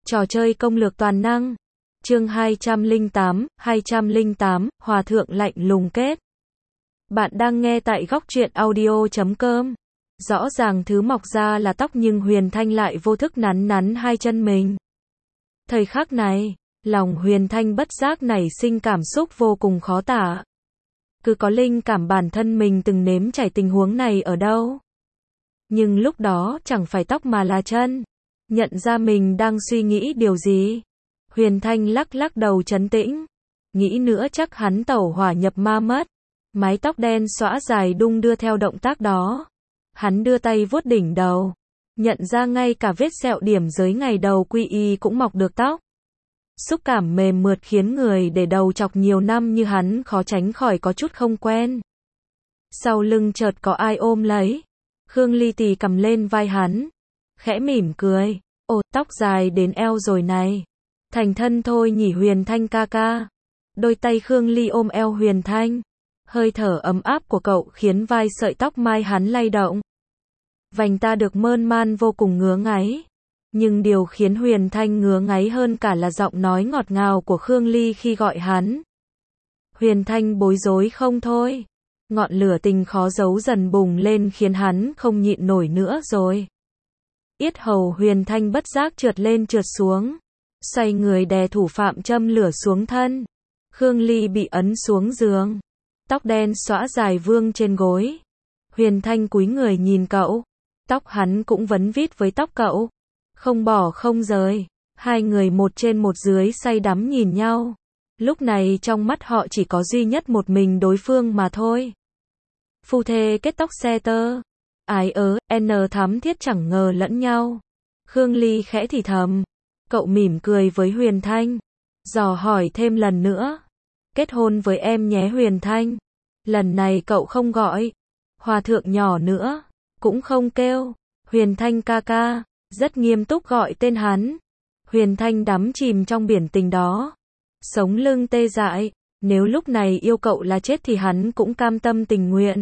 Trò chơi công lược toàn năng. Chương 208, Hòa thượng lạnh lùng kết. Bạn đang nghe tại góc truyện audio.com. Rõ ràng thứ mọc ra là tóc nhưng Huyền Thanh lại vô thức nắn nắn hai chân mình. Thời khắc này, lòng Huyền Thanh bất giác nảy sinh cảm xúc vô cùng khó tả. Cứ có linh cảm bản thân mình từng nếm trải tình huống này ở đâu. Nhưng lúc đó chẳng phải tóc mà là chân. Nhận ra mình đang suy nghĩ điều gì. Huyền Thanh lắc lắc đầu trấn tĩnh. Nghĩ nữa chắc hắn tẩu hỏa nhập ma mất. Mái tóc đen xõa dài đung đưa theo động tác đó. Hắn đưa tay vuốt đỉnh đầu. Nhận ra ngay cả vết sẹo điểm dưới ngày đầu quy y cũng mọc được tóc. Xúc cảm mềm mượt khiến người để đầu chọc nhiều năm như hắn khó tránh khỏi có chút không quen. Sau lưng chợt có ai ôm lấy. Khương Ly tì cầm lên vai hắn. Khẽ mỉm cười. Ồ, tóc dài đến eo rồi này. Thành thân thôi nhỉ Huyền Thanh ca ca. Đôi tay Khương Ly ôm eo Huyền Thanh. Hơi thở ấm áp của cậu khiến vai sợi tóc mai hắn lay động. Vành ta được mơn man vô cùng ngứa ngáy. Nhưng điều khiến Huyền Thanh ngứa ngáy hơn cả là giọng nói ngọt ngào của Khương Ly khi gọi hắn. Huyền Thanh bối rối không thôi. Ngọn lửa tình khó giấu dần bùng lên khiến hắn không nhịn nổi nữa rồi. Yết hầu Huyền Thanh bất giác trượt lên trượt xuống. Xoay người đè thủ phạm châm lửa xuống thân. Khương Ly bị ấn xuống giường. Tóc đen xõa dài vương trên gối. Huyền Thanh cúi người nhìn cậu. Tóc hắn cũng vấn vít với tóc cậu. Không bỏ không rời. Hai người một trên một dưới say đắm nhìn nhau. Lúc này trong mắt họ chỉ có duy nhất một mình đối phương mà thôi. Phu thê kết tóc xe tơ. Ái thắm thiết chẳng ngờ lẫn nhau. Khương Ly khẽ thì thầm. Cậu mỉm cười với Huyền Thanh. Dò hỏi thêm lần nữa. Kết hôn với em nhé Huyền Thanh. Lần này cậu không gọi. Hòa thượng nhỏ nữa. Cũng không kêu. Huyền Thanh ca ca. Rất nghiêm túc gọi tên hắn. Huyền Thanh đắm chìm trong biển tình đó. Sống lưng tê dại. Nếu lúc này yêu cậu là chết thì hắn cũng cam tâm tình nguyện.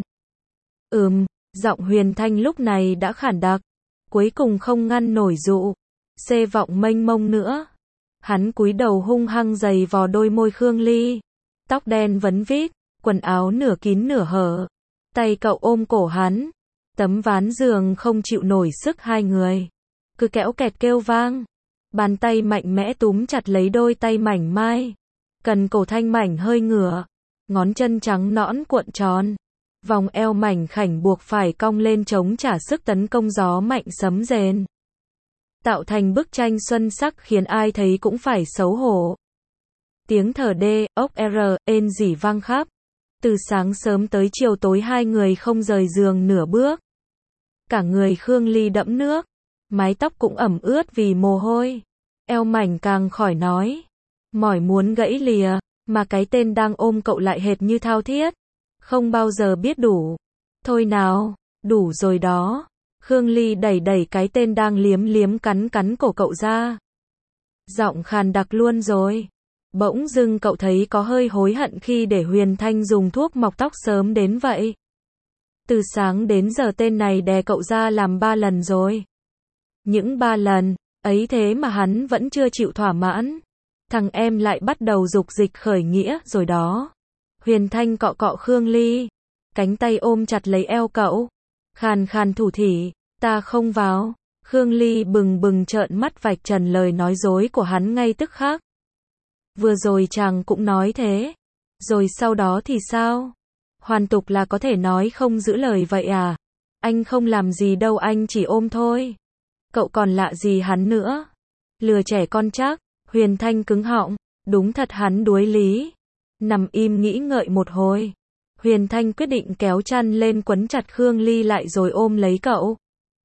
Giọng Huyền Thanh lúc này đã khản đặc. Cuối cùng không ngăn nổi dụ. Xê vọng mênh mông nữa. Hắn cúi đầu hung hăng giày vò đôi môi Khương Ly. Tóc đen vấn vít. Quần áo nửa kín nửa hở. Tay cậu ôm cổ hắn. Tấm ván giường không chịu nổi sức hai người. Cứ kéo kẹt kêu vang. Bàn tay mạnh mẽ túm chặt lấy đôi tay mảnh mai. Cần cổ thanh mảnh hơi ngửa. Ngón chân trắng nõn cuộn tròn. Vòng eo mảnh khảnh buộc phải cong lên chống trả sức tấn công gió mạnh sấm rền. Tạo thành bức tranh xuân sắc khiến ai thấy cũng phải xấu hổ. Tiếng thở đê, ốc ên rỉ vang khắp. Từ sáng sớm tới chiều tối hai người không rời giường nửa bước. Cả người Khương Ly đẫm nước. Mái tóc cũng ẩm ướt vì mồ hôi. Eo mảnh càng khỏi nói. Mỏi muốn gãy lìa. Mà cái tên đang ôm cậu lại hệt như thao thiết. Không bao giờ biết đủ. Thôi nào, đủ rồi đó. Khương Ly đẩy đẩy cái tên đang liếm liếm cắn cắn cổ cậu ra. Giọng khàn đặc luôn rồi. Bỗng dưng cậu thấy có hơi hối hận khi để Huyền Thanh dùng thuốc mọc tóc sớm đến vậy. Từ sáng đến giờ tên này đè cậu ra làm 3 lần rồi. Những 3 lần, ấy thế mà hắn vẫn chưa chịu thỏa mãn. Thằng em lại bắt đầu dục dịch khởi nghĩa rồi đó. Huyền Thanh cọ cọ Khương Ly. Cánh tay ôm chặt lấy eo cậu. Khàn khàn thủ thỉ. Ta không vào. Khương Ly bừng bừng trợn mắt vạch trần lời nói dối của hắn ngay tức khắc. Vừa rồi chàng cũng nói thế. Rồi sau đó thì sao? Hoàn tục là có thể nói không giữ lời vậy à? Anh không làm gì đâu, anh chỉ ôm thôi. Cậu còn lạ gì hắn nữa? Lừa trẻ con chắc. Huyền Thanh cứng họng. Đúng thật hắn đuối lý. Nằm im nghĩ ngợi một hồi. Huyền Thanh quyết định kéo chăn lên quấn chặt Khương Ly lại rồi ôm lấy cậu.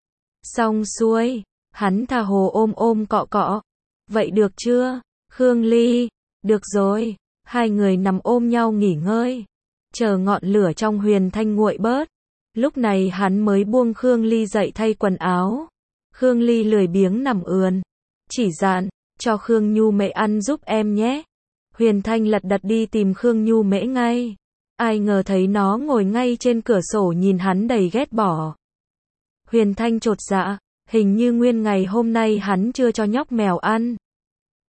Xong xuôi. Hắn tha hồ ôm cọ cọ. Vậy được chưa? Khương Ly. Được rồi. Hai người nằm ôm nhau nghỉ ngơi. Chờ ngọn lửa trong Huyền Thanh nguội bớt. Lúc này hắn mới buông Khương Ly dậy thay quần áo. Khương Ly lười biếng nằm ườn. Chỉ dặn, cho Khương Nhu Mễ ăn giúp em nhé. Huyền Thanh lật đật đi tìm Khương Nhu Mễ ngay. Ai ngờ thấy nó ngồi ngay trên cửa sổ nhìn hắn đầy ghét bỏ. Huyền Thanh chột dạ, hình như nguyên ngày hôm nay hắn chưa cho nhóc mèo ăn.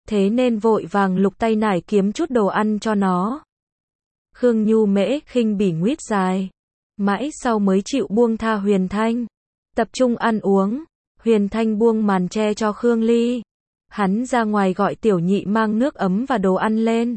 thế nên vội vàng lục tay nải kiếm chút đồ ăn cho nó. Khương Nhu Mễ khinh bỉ nguyết dài, mãi sau mới chịu buông tha Huyền Thanh. Tập trung ăn uống, Huyền Thanh buông màn che cho Khương Ly. Hắn ra ngoài gọi Tiểu Nhị mang nước ấm và đồ ăn lên.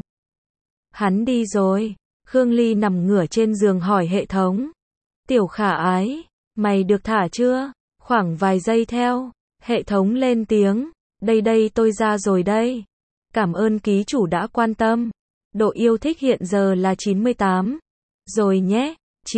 Hắn đi rồi, Khương Ly nằm ngửa trên giường hỏi hệ thống. Tiểu Khả Ái, mày được thả chưa? Khoảng vài giây theo, hệ thống lên tiếng. Đây tôi ra rồi đây. Cảm ơn ký chủ đã quan tâm. Độ yêu thích hiện giờ là 98. Rồi nhé,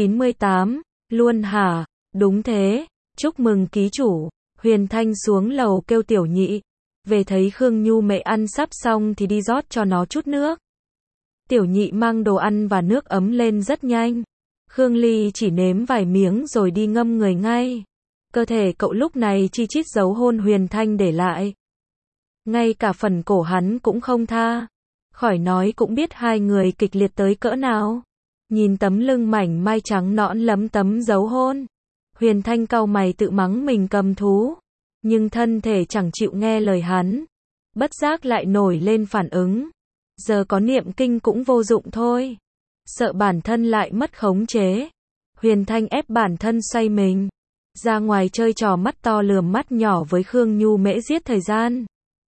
98, luôn hả? Đúng thế, chúc mừng ký chủ. Huyền Thanh xuống lầu kêu Tiểu Nhị. Về thấy Khương Nhu Mễ ăn sắp xong thì đi rót cho nó chút nước. Tiểu Nhị mang đồ ăn và nước ấm lên rất nhanh. Khương Ly chỉ nếm vài miếng rồi đi ngâm người ngay. Cơ thể cậu lúc này chi chít dấu hôn Huyền Thanh để lại. Ngay cả phần cổ hắn cũng không tha. Khỏi nói cũng biết hai người kịch liệt tới cỡ nào. Nhìn tấm lưng mảnh mai trắng nõn lấm tấm dấu hôn. Huyền Thanh cau mày tự mắng mình cầm thú. Nhưng thân thể chẳng chịu nghe lời hắn. Bất giác lại nổi lên phản ứng. Giờ có niệm kinh cũng vô dụng thôi. Sợ bản thân lại mất khống chế. Huyền Thanh ép bản thân xoay mình. Ra ngoài chơi trò mắt to lườm mắt nhỏ với Khương Nhu Mễ giết thời gian.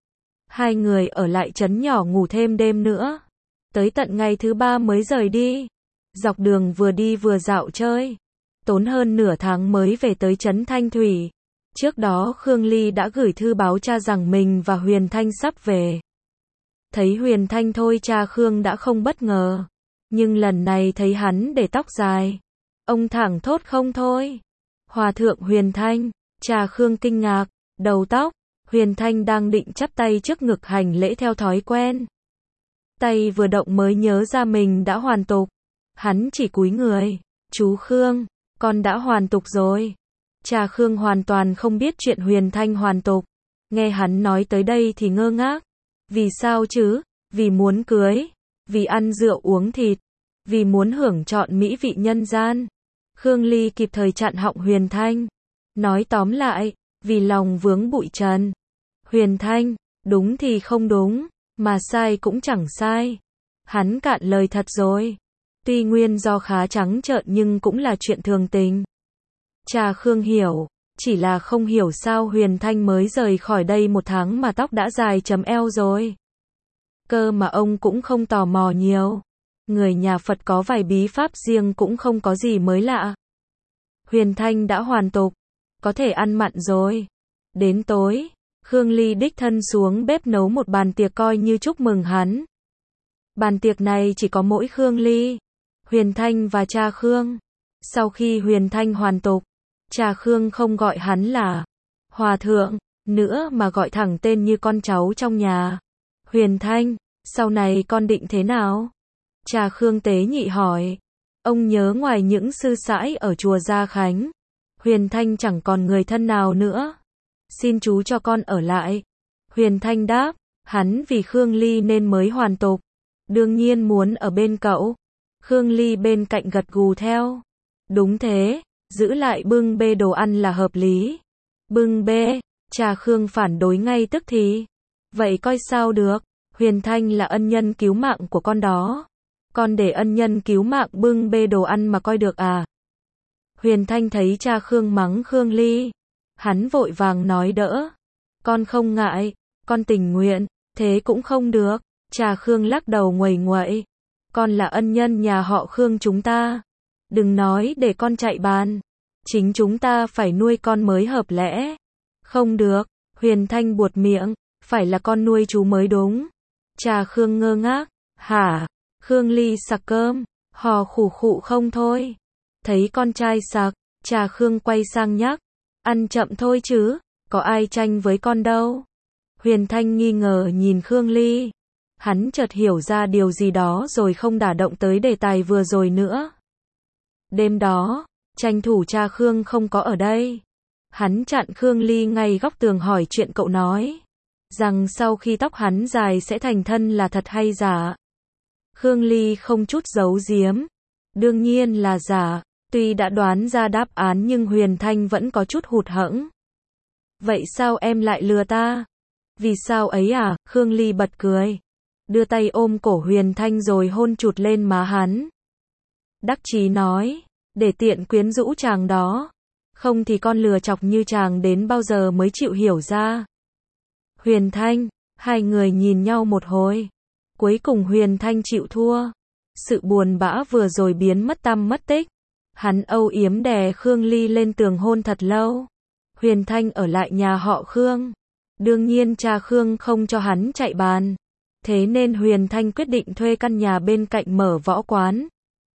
Hai người ở lại trấn nhỏ ngủ thêm đêm nữa. Tới tận ngày thứ 3 mới rời đi. Dọc đường vừa đi vừa dạo chơi. Tốn hơn nửa tháng mới về tới trấn Thanh Thủy. Trước đó Khương Ly đã gửi thư báo cha rằng mình và Huyền Thanh sắp về. Thấy Huyền Thanh thôi cha Khương đã không bất ngờ. Nhưng lần này thấy hắn để tóc dài. Ông thẳng thốt không thôi. Hòa thượng Huyền Thanh, cha Khương kinh ngạc, đầu tóc. Huyền Thanh đang định chắp tay trước ngực hành lễ theo thói quen. Tay vừa động mới nhớ ra mình đã hoàn tục. Hắn chỉ cúi người. Chú Khương, con đã hoàn tục rồi. Cha Khương hoàn toàn không biết chuyện Huyền Thanh hoàn tục. Nghe hắn nói tới đây thì ngơ ngác. Vì sao chứ? Vì muốn cưới. Vì ăn rượu uống thịt. Vì muốn hưởng trọn mỹ vị nhân gian. Khương Ly kịp thời chặn họng Huyền Thanh. Nói tóm lại, vì lòng vướng bụi trần. Huyền Thanh, đúng thì không đúng, mà sai cũng chẳng sai. Hắn cạn lời thật rồi. Tuy nguyên do khá trắng trợn nhưng cũng là chuyện thường tình. Cha Khương hiểu, chỉ là không hiểu sao Huyền Thanh mới rời khỏi đây 1 tháng mà tóc đã dài chấm eo rồi. Cơ mà ông cũng không tò mò nhiều. Người nhà Phật có vài bí pháp riêng cũng không có gì mới lạ. Huyền Thanh đã hoàn tục, có thể ăn mặn rồi. Đến tối, Khương Ly đích thân xuống bếp nấu một bàn tiệc coi như chúc mừng hắn. Bàn tiệc này chỉ có mỗi Khương Ly, Huyền Thanh và cha Khương. Sau khi Huyền Thanh hoàn tục, cha Khương không gọi hắn là Hòa thượng nữa mà gọi thẳng tên như con cháu trong nhà. Huyền Thanh, sau này con định thế nào? Cha Khương tế nhị hỏi. Ông nhớ ngoài những sư sãi ở chùa Gia Khánh, Huyền Thanh chẳng còn người thân nào nữa. Xin chú cho con ở lại. Huyền Thanh đáp, hắn vì Khương Ly nên mới hoàn tục. Đương nhiên muốn ở bên cậu. Khương Ly bên cạnh gật gù theo. Đúng thế, giữ lại bưng bê đồ ăn là hợp lý. Bưng bê, cha Khương phản đối ngay tức thì. Vậy coi sao được, Huyền Thanh là ân nhân cứu mạng của con đó. Con để ân nhân cứu mạng bưng bê đồ ăn mà coi được à? Huyền Thanh thấy cha Khương mắng Khương Ly. Hắn vội vàng nói đỡ. Con không ngại, con tình nguyện, thế cũng không được. Cha Khương lắc đầu nguầy nguậy. Con là ân nhân nhà họ Khương chúng ta. Đừng nói để con chạy bàn. Chính chúng ta phải nuôi con mới hợp lẽ. Không được, Huyền Thanh buột miệng, phải là con nuôi chú mới đúng. Cha Khương ngơ ngác. Hả? Khương Ly sặc cơm, hò khủ khụ không thôi. Thấy con trai sặc, cha Khương quay sang nhắc. Ăn chậm thôi chứ, có ai tranh với con đâu. Huyền Thanh nghi ngờ nhìn Khương Ly. Hắn chợt hiểu ra điều gì đó rồi không đả động tới đề tài vừa rồi nữa. Đêm đó, tranh thủ cha Khương không có ở đây. Hắn chặn Khương Ly ngay góc tường hỏi chuyện cậu nói. Rằng sau khi tóc hắn dài sẽ thành thân là thật hay giả. Khương Ly không chút giấu giếm. Đương nhiên là giả. Tuy đã đoán ra đáp án nhưng Huyền Thanh vẫn có chút hụt hẫng. Vậy sao em lại lừa ta? Vì sao ấy à, Khương Ly bật cười. Đưa tay ôm cổ Huyền Thanh rồi hôn chụt lên má hắn. Đắc chí nói, để tiện quyến rũ chàng đó. Không thì con lừa chọc như chàng đến bao giờ mới chịu hiểu ra. Huyền Thanh, hai người nhìn nhau một hồi. Cuối cùng Huyền Thanh chịu thua. Sự buồn bã vừa rồi biến mất tăm mất tích. Hắn âu yếm đè Khương Ly lên tường hôn thật lâu. Huyền Thanh ở lại nhà họ Khương. Đương nhiên cha Khương không cho hắn chạy bàn. Thế nên Huyền Thanh quyết định thuê căn nhà bên cạnh mở võ quán.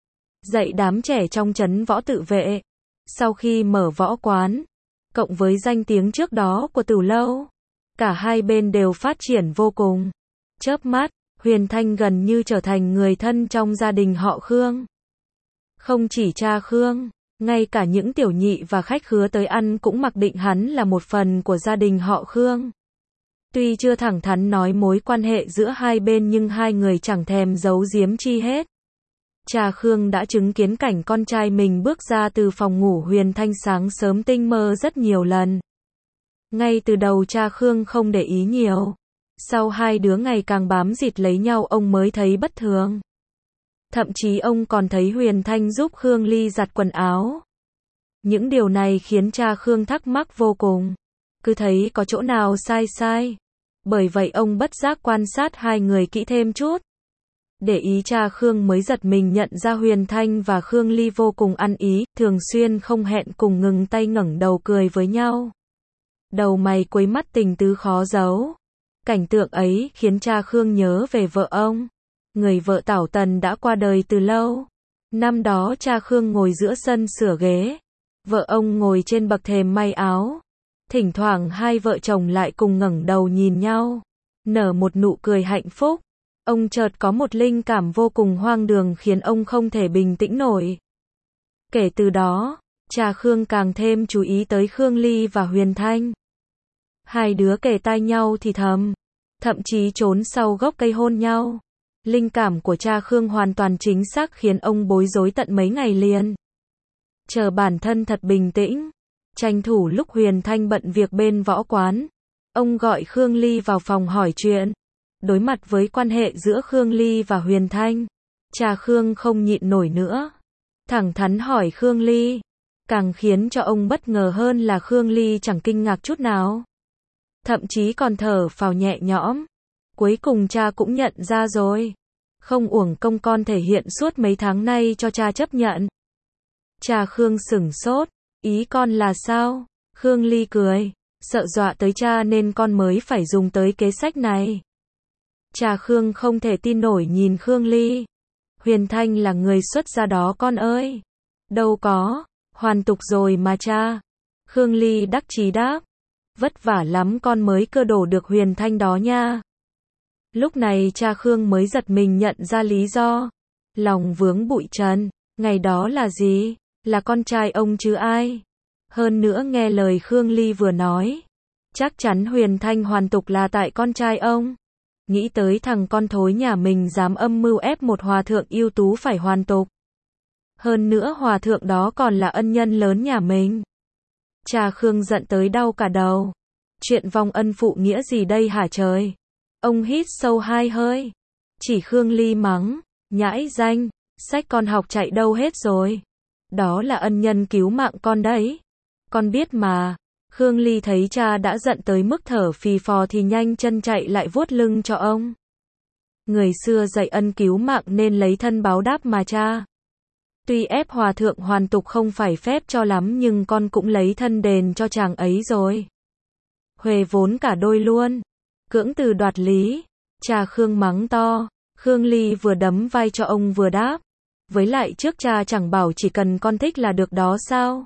Dạy đám trẻ trong trấn võ tự vệ. Sau khi mở võ quán, cộng với danh tiếng trước đó của Tử Lâu, cả hai bên đều phát triển vô cùng. Chớp mắt, Huyền Thanh gần như trở thành người thân trong gia đình họ Khương. Không chỉ cha Khương, ngay cả những tiểu nhị và khách khứa tới ăn cũng mặc định hắn là một phần của gia đình họ Khương. Tuy chưa thẳng thắn nói mối quan hệ giữa hai bên nhưng hai người chẳng thèm giấu giếm chi hết. Cha Khương đã chứng kiến cảnh con trai mình bước ra từ phòng ngủ Huyền Thanh sáng sớm tinh mơ rất nhiều lần. Ngay từ đầu cha Khương không để ý nhiều. Sau hai đứa ngày càng bám dịt lấy nhau ông mới thấy bất thường. Thậm chí ông còn thấy Huyền Thanh giúp Khương Ly giặt quần áo. Những điều này khiến cha Khương thắc mắc vô cùng. Cứ thấy có chỗ nào sai sai. Bởi vậy ông bất giác quan sát hai người kỹ thêm chút. Để ý cha Khương mới giật mình nhận ra Huyền Thanh và Khương Ly vô cùng ăn ý, thường xuyên không hẹn cùng ngừng tay ngẩng đầu cười với nhau. Đầu mày quấy mắt tình tứ khó giấu. Cảnh tượng ấy khiến cha Khương nhớ về vợ ông. Người vợ Tảo Tần đã qua đời từ lâu. Năm đó cha Khương ngồi giữa sân sửa ghế. Vợ ông ngồi trên bậc thềm may áo. Thỉnh thoảng hai vợ chồng lại cùng ngẩng đầu nhìn nhau. Nở một nụ cười hạnh phúc. Ông chợt có một linh cảm vô cùng hoang đường khiến ông không thể bình tĩnh nổi. Kể từ đó, cha Khương càng thêm chú ý tới Khương Ly và Huyền Thanh. Hai đứa kề tai nhau thì thầm. Thậm chí trốn sau gốc cây hôn nhau. Linh cảm của cha Khương hoàn toàn chính xác khiến ông bối rối tận mấy ngày liền. Chờ bản thân thật bình tĩnh. Tranh thủ lúc Huyền Thanh bận việc bên võ quán. Ông gọi Khương Ly vào phòng hỏi chuyện. Đối mặt với quan hệ giữa Khương Ly và Huyền Thanh, cha Khương không nhịn nổi nữa. Thẳng thắn hỏi Khương Ly. Càng khiến cho ông bất ngờ hơn là Khương Ly chẳng kinh ngạc chút nào. Thậm chí còn thở phào nhẹ nhõm. Cuối cùng cha cũng nhận ra rồi. Không uổng công con thể hiện suốt mấy tháng nay cho cha chấp nhận. Cha Khương sửng sốt. Ý con là sao? Khương Ly cười. Sợ dọa tới cha nên con mới phải dùng tới kế sách này. Cha Khương không thể tin nổi nhìn Khương Ly. Huyền Thanh là người xuất gia đó con ơi. Đâu có, hoàn tục rồi mà cha. Khương Ly đắc chí đáp. Vất vả lắm con mới cưa đổ được Huyền Thanh đó nha. Lúc này cha Khương mới giật mình nhận ra lý do. Lòng vướng bụi trần, ngày đó là gì? Là con trai ông chứ ai? Hơn nữa nghe lời Khương Ly vừa nói. Chắc chắn Huyền Thanh hoàn tục là tại con trai ông. Nghĩ tới thằng con thối nhà mình dám âm mưu ép một hòa thượng ưu tú phải hoàn tục. Hơn nữa hòa thượng đó còn là ân nhân lớn nhà mình. Cha Khương giận tới đau cả đầu. Chuyện vong ân phụ nghĩa gì đây hả trời? Ông hít sâu hai hơi. Chỉ Khương Ly mắng. Nhãi danh, sách con học chạy đâu hết rồi? Đó là ân nhân cứu mạng con đấy. Con biết mà. Khương Ly thấy cha đã giận tới mức thở phì phò thì nhanh chân chạy lại vuốt lưng cho ông. Người xưa dạy ân cứu mạng nên lấy thân báo đáp mà cha. Tuy ép hòa thượng hoàn tục không phải phép cho lắm nhưng con cũng lấy thân đền cho chàng ấy rồi. Huề vốn cả đôi luôn. Cưỡng từ đoạt lý. Cha Khương mắng to. Khương Ly vừa đấm vai cho ông vừa đáp. Với lại trước cha chẳng bảo chỉ cần con thích là được đó sao?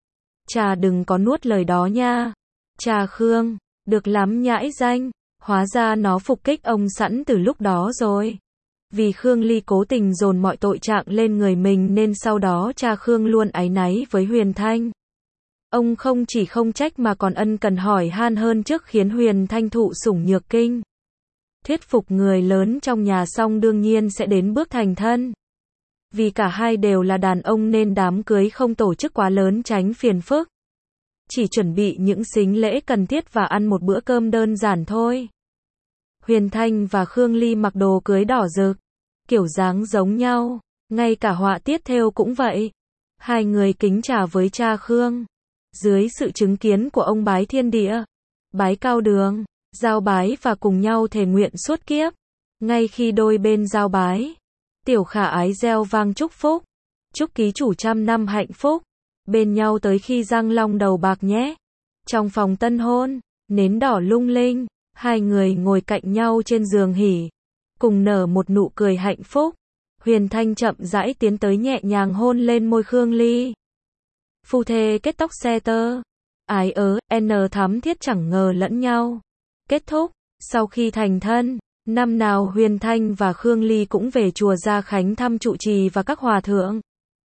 Cha đừng có nuốt lời đó nha. Cha Khương, được lắm nhãi danh. Hóa ra nó phục kích ông sẵn từ lúc đó rồi. Vì Khương Ly cố tình dồn mọi tội trạng lên người mình nên sau đó cha Khương luôn áy náy với Huyền Thanh. Ông không chỉ không trách mà còn ân cần hỏi han hơn trước khiến Huyền Thanh thụ sủng nhược kinh. Thuyết phục người lớn trong nhà xong đương nhiên sẽ đến bước thành thân. Vì cả hai đều là đàn ông nên đám cưới không tổ chức quá lớn tránh phiền phức. chỉ chuẩn bị những sính lễ cần thiết và ăn một bữa cơm đơn giản thôi. Huyền Thanh và Khương Ly mặc đồ cưới đỏ rực, kiểu dáng giống nhau, ngay cả họa tiết thêu cũng vậy. Hai người kính trà với cha Khương, dưới sự chứng kiến của ông bái thiên địa, bái cao đường, giao bái và cùng nhau thề nguyện suốt kiếp. Ngay khi đôi bên giao bái, Tiểu Khả Ái reo vang chúc phúc, chúc ký chủ 100 năm hạnh phúc, bên nhau tới khi răng long đầu bạc nhé. Trong phòng tân hôn, nến đỏ lung linh, hai người ngồi cạnh nhau trên giường hỉ, cùng nở một nụ cười hạnh phúc. Huyền Thanh chậm rãi tiến tới nhẹ nhàng hôn lên môi Khương Ly. Phu thê kết tóc xe tơ, ái thắm thiết chẳng ngờ lẫn nhau. Kết thúc, sau khi thành thân, năm nào Huyền Thanh và Khương Ly cũng về chùa Gia Khánh thăm trụ trì và các hòa thượng.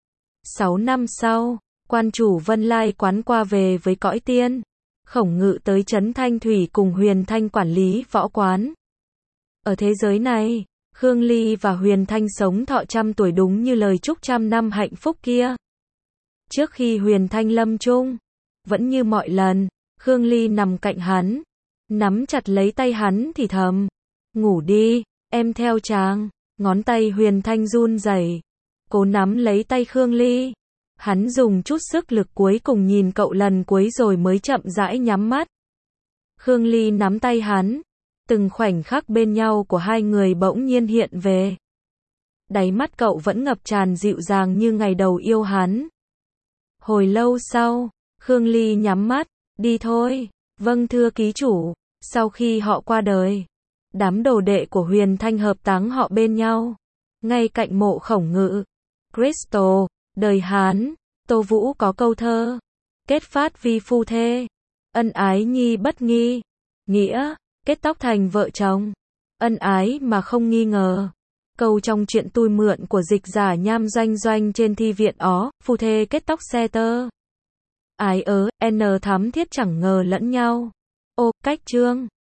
6 năm sau, quan chủ Vân Lai Quán qua về với cõi tiên. Khổng Ngự tới trấn Thanh Thủy cùng Huyền Thanh quản lý võ quán. Ở thế giới này, Khương Ly và Huyền Thanh sống thọ 100 tuổi đúng như lời chúc 100 năm hạnh phúc kia. Trước khi Huyền Thanh lâm chung, vẫn như mọi lần, Khương Ly nằm cạnh hắn, nắm chặt lấy tay hắn thì thầm, ngủ đi, em theo chàng. Ngón tay Huyền Thanh run rẩy, cố nắm lấy tay Khương Ly. Hắn dùng chút sức lực cuối cùng nhìn cậu lần cuối rồi mới chậm rãi nhắm mắt. Khương Ly nắm tay hắn, từng khoảnh khắc bên nhau của hai người bỗng nhiên hiện về. Đáy mắt cậu vẫn ngập tràn dịu dàng như ngày đầu yêu hắn. Hồi lâu sau, Khương Ly nhắm mắt, đi thôi. Vâng thưa ký chủ. Sau khi họ qua đời, đám đồ đệ của Huyền Thanh hợp táng họ bên nhau, ngay cạnh mộ Khổng Ngự. Crystal, đời Hán, Tô Vũ có câu thơ, kết phát vi phu thê, ân ái nhi bất nghi, nghĩa, kết tóc thành vợ chồng, ân ái mà không nghi ngờ. Câu trong truyện tôi mượn của dịch giả Nham Doanh Doanh trên thi viện ó, phu thê kết tóc xe tơ. Ái thắm thiết chẳng ngờ lẫn nhau. Ô, cách chương.